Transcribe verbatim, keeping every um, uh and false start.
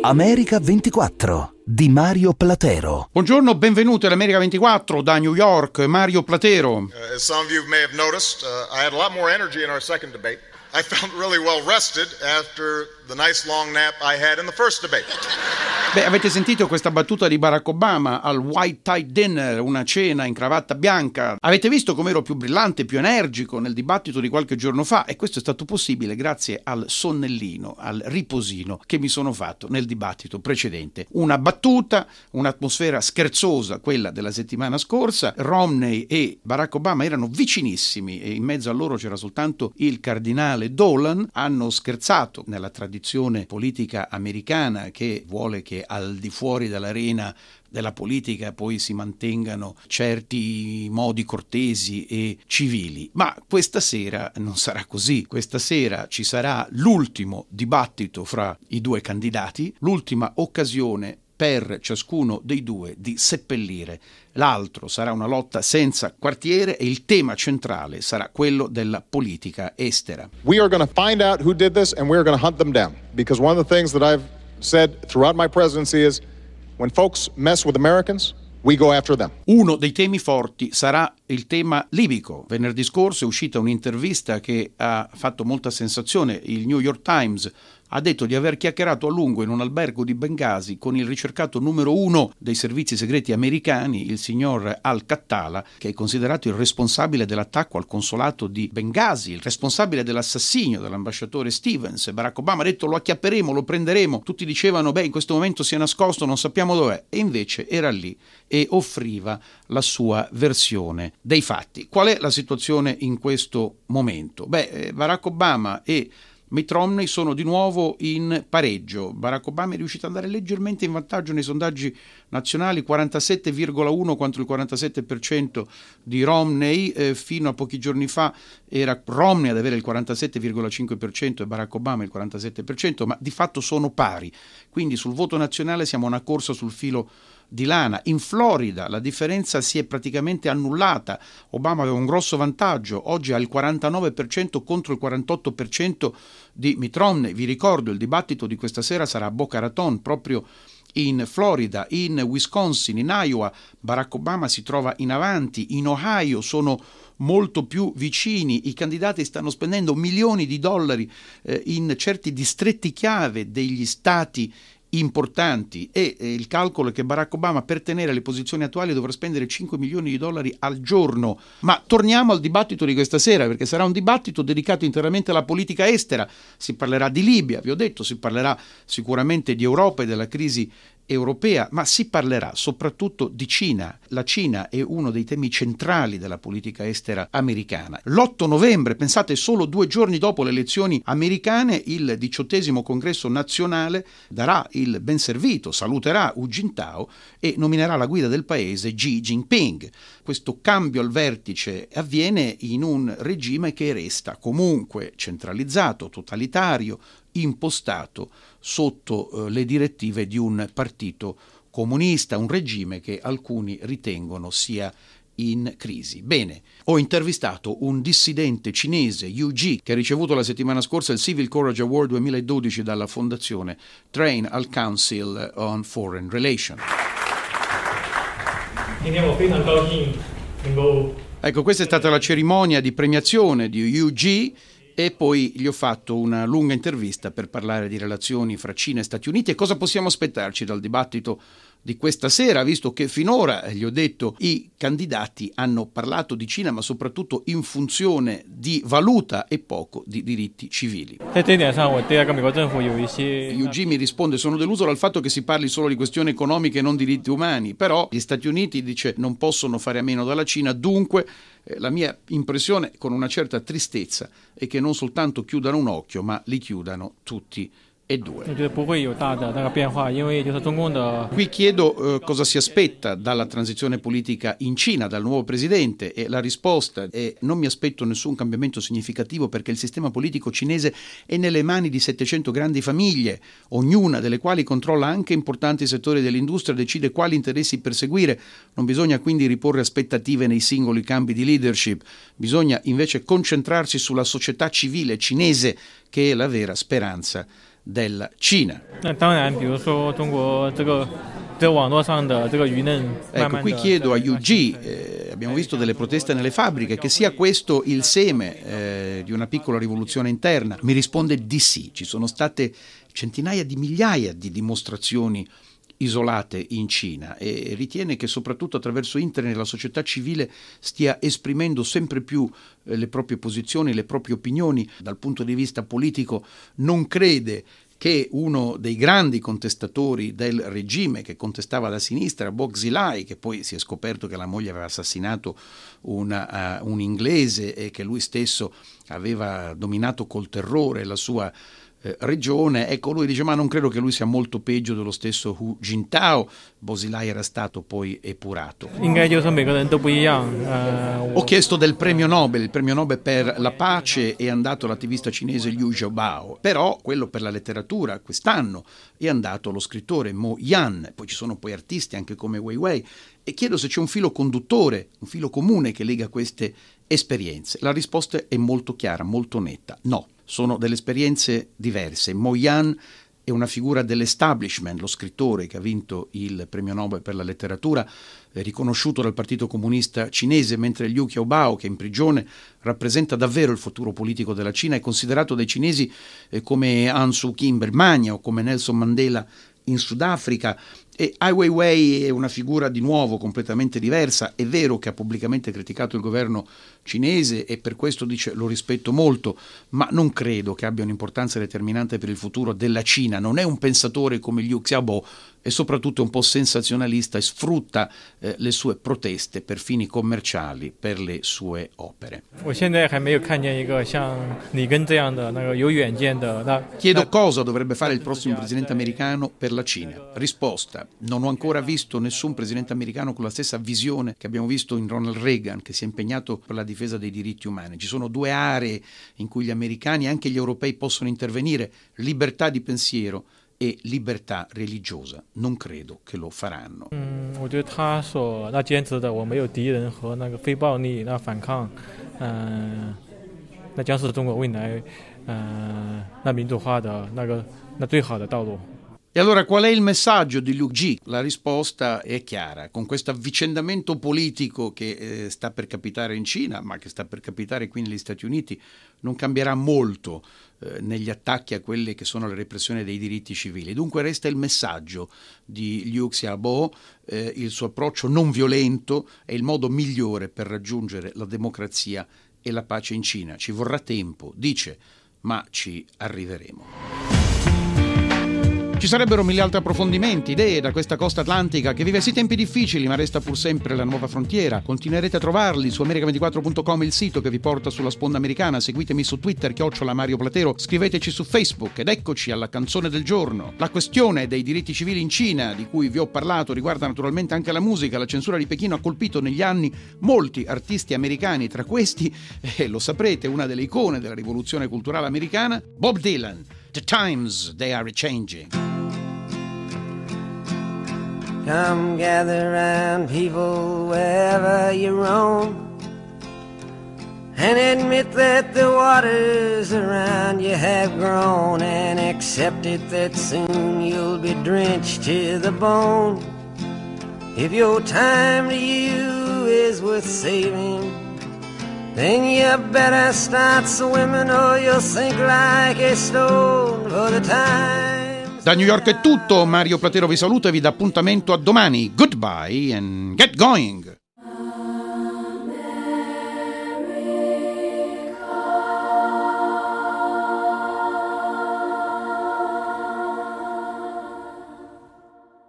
America ventiquattro di Mario Platero. Buongiorno, benvenuti all'America ventiquattro da New York, Mario Platero. Uh, as some of you may have noticed, uh, I had a lot more energy in our second debate. I felt really well rested after the nice long nap I had in the first debate. Beh, avete sentito questa battuta di Barack Obama al White Tie Dinner, una cena in cravatta bianca. Avete visto come ero più brillante, più energico nel dibattito di qualche giorno fa, e questo è stato possibile grazie al sonnellino, al riposino che mi sono fatto nel dibattito precedente. Una battuta, un'atmosfera scherzosa, quella della settimana scorsa. Romney e Barack Obama erano vicinissimi e in mezzo a loro c'era soltanto il cardinale Dolan. Hanno scherzato nella tradizione politica americana che vuole che al di fuori dell'arena della politica poi si mantengano certi modi cortesi e civili, ma questa sera non sarà così. Questa sera ci sarà l'ultimo dibattito fra i due candidati, l'ultima occasione per ciascuno dei due di seppellire l'altro. Sarà una lotta senza quartiere e il tema centrale sarà quello della politica estera. We are going to find out who did this and we are going to hunt them down, because one of the things that I've said throughout my presidency is when folks mess with Americans, we go after them. Uno dei temi forti sarà il tema libico. Venerdì scorso è uscita un'intervista che ha fatto molta sensazione. Il New York Times ha detto di aver chiacchierato a lungo in un albergo di Bengasi con il ricercato numero uno dei servizi segreti americani, il signor Al-Qattala, che è considerato il responsabile dell'attacco al consolato di Bengasi, il responsabile dell'assassinio dell'ambasciatore Stevens. Barack Obama ha detto: lo acchiapperemo, lo prenderemo. Tutti dicevano: beh, in questo momento si è nascosto, non sappiamo dov'è. E invece era lì e offriva la sua versione dei fatti. Qual è la situazione in questo momento? Beh, Barack Obama e Mitt Romney sono di nuovo in pareggio. Barack Obama è riuscito ad andare leggermente in vantaggio nei sondaggi nazionali, quarantasette virgola uno contro il quarantasette per cento di Romney. Eh, fino a pochi giorni fa era Romney ad avere il quarantasette virgola cinque per cento e Barack Obama il quarantasette per cento, ma di fatto sono pari. Quindi sul voto nazionale siamo a una corsa sul filo di lana. In Florida la differenza si è praticamente annullata. Obama aveva un grosso vantaggio, oggi ha il quarantanove per cento contro il quarantotto per cento di Mitt Romney. Vi ricordo, il dibattito di questa sera sarà a Boca Raton, proprio in Florida. In Wisconsin, in Iowa, Barack Obama si trova in avanti. In Ohio sono molto più vicini. I candidati stanno spendendo milioni di dollari eh, in certi distretti chiave degli stati importanti, e eh, il calcolo è che Barack Obama, per tenere le posizioni attuali, dovrà spendere cinque milioni di dollari al giorno. Ma torniamo al dibattito di questa sera, perché sarà un dibattito dedicato interamente alla politica estera. Si parlerà di Libia, vi ho detto, si parlerà sicuramente di Europa e della crisi europea, ma si parlerà soprattutto di Cina. La Cina è uno dei temi centrali della politica estera americana. L'otto novembre, pensate, solo due giorni dopo le elezioni americane, il diciottesimo congresso nazionale darà il ben servito, saluterà Hu Jintao e nominerà la guida del paese Xi Jinping. Questo cambio al vertice avviene in un regime che resta comunque centralizzato, totalitario, impostato sotto eh, le direttive di un partito comunista, un regime che alcuni ritengono sia in crisi. Bene, ho intervistato un dissidente cinese, Yu Ji, che ha ricevuto la settimana scorsa il Civil Courage Award duemiladodici dalla fondazione Train al Council on Foreign Relations. Ecco, questa è stata la cerimonia di premiazione di Yu Ji, e poi gli ho fatto una lunga intervista per parlare di relazioni fra Cina e Stati Uniti e cosa possiamo aspettarci dal dibattito di questa sera, visto che finora, gli ho detto, i candidati hanno parlato di Cina, ma soprattutto in funzione di valuta e poco di diritti civili. Yu Ji mi risponde: sono deluso dal fatto che si parli solo di questioni economiche e non diritti umani, però gli Stati Uniti, dice, non possono fare a meno dalla Cina, dunque eh, la mia impressione, con una certa tristezza, è che non soltanto chiudano un occhio, ma li chiudano tutti e due. Qui chiedo eh, cosa si aspetta dalla transizione politica in Cina, dal nuovo presidente, e la risposta è: non mi aspetto nessun cambiamento significativo, perché il sistema politico cinese è nelle mani di settecento grandi famiglie, ognuna delle quali controlla anche importanti settori dell'industria e decide quali interessi perseguire. Non bisogna quindi riporre aspettative nei singoli cambi di leadership, bisogna invece concentrarsi sulla società civile cinese, che è la vera speranza della Cina. 那当然，比如说中国这个在网络上的这个舆论，慢 Ecco, 慢 qui 地 chiedo a Yu Ji, eh, abbiamo visto delle proteste nelle fabbriche, che sia questo il seme eh, di una piccola rivoluzione interna? Mi risponde di sì, ci sono state centinaia di migliaia di dimostrazioni isolate in Cina e ritiene che soprattutto attraverso internet la società civile stia esprimendo sempre più eh, le proprie posizioni, le proprie opinioni. Dal punto di vista politico non crede che uno dei grandi contestatori del regime, che contestava la sinistra, Bo Xilai, che poi si è scoperto che la moglie aveva assassinato una, uh, un inglese e che lui stesso aveva dominato col terrore la sua eh, regione, ecco, lui dice: ma non credo che lui sia molto peggio dello stesso Hu Jintao. Bo Xilai era stato poi epurato. 应该就是每个人都不一样。呃， Ho chiesto del premio Nobel, il premio Nobel per la pace è andato all'attivista cinese Liu Xiaobao, però quello per la letteratura quest'anno è andato allo scrittore Mo Yan, poi ci sono poi artisti anche come Wei Wei, e chiedo se c'è un filo conduttore, un filo comune che lega queste esperienze. La risposta è molto chiara, molto netta: no, sono delle esperienze diverse. Mo Yan è una figura dell'establishment, lo scrittore che ha vinto il premio Nobel per la letteratura, eh, riconosciuto dal Partito Comunista Cinese, mentre Liu Xiaobao, che è in prigione, rappresenta davvero il futuro politico della Cina, è considerato dai cinesi eh, come Aung Suu Kyi in Birmania o come Nelson Mandela in Sudafrica. E Ai Weiwei è una figura di nuovo completamente diversa. È vero che ha pubblicamente criticato il governo cinese e per questo dice: lo rispetto molto, ma non credo che abbia un'importanza determinante per il futuro della Cina. Non è un pensatore come Liu Xiaobo e soprattutto è un po' sensazionalista e sfrutta eh, le sue proteste per fini commerciali, per le sue opere. 我现在还没有看见一个像里根这样的那个有远见的那。 Chiedo cosa dovrebbe fare il prossimo presidente americano per la Cina. Risposta: non ho ancora visto nessun presidente americano con la stessa visione che abbiamo visto in Ronald Reagan, che si è impegnato per la difesa dei diritti umani. Ci sono due aree in cui gli americani e anche gli europei possono intervenire: libertà di pensiero e libertà religiosa. Non credo che lo faranno. 嗯，我觉得他所那坚持的我没有敌人和那个非暴力那反抗，嗯、呃，那将是中国未来，呃，那民主化的那个那最好的道路。 E allora qual è il messaggio di Liu Ji? La risposta è chiara. Con questo avvicendamento politico che eh, sta per capitare in Cina, ma che sta per capitare qui negli Stati Uniti, non cambierà molto eh, negli attacchi a quelle che sono le repressioni dei diritti civili. Dunque resta il messaggio di Liu Xiaobo, eh, il suo approccio non violento è il modo migliore per raggiungere la democrazia e la pace in Cina. Ci vorrà tempo, dice, ma ci arriveremo. Ci sarebbero mille altri approfondimenti, idee da questa costa atlantica che vive sì tempi difficili ma resta pur sempre la nuova frontiera. Continuerete a trovarli su america ventiquattro punto com, il sito che vi porta sulla sponda americana. Seguitemi su Twitter, chiocciola Mario Platero, scriveteci su Facebook ed eccoci alla canzone del giorno. La questione dei diritti civili in Cina, di cui vi ho parlato, riguarda naturalmente anche la musica. La censura di Pechino ha colpito negli anni molti artisti americani, tra questi, e lo saprete, una delle icone della rivoluzione culturale americana, Bob Dylan. The times they are changing. Come gather round, people, wherever you roam, and admit that the waters around you have grown, and accept it that soon you'll be drenched to the bone. If your time to you is worth saving, then you better start swimming or you'll sink like a stone. For the times. Da New York è tutto, Mario Platero vi saluta e vi dà appuntamento a domani. Goodbye and get going!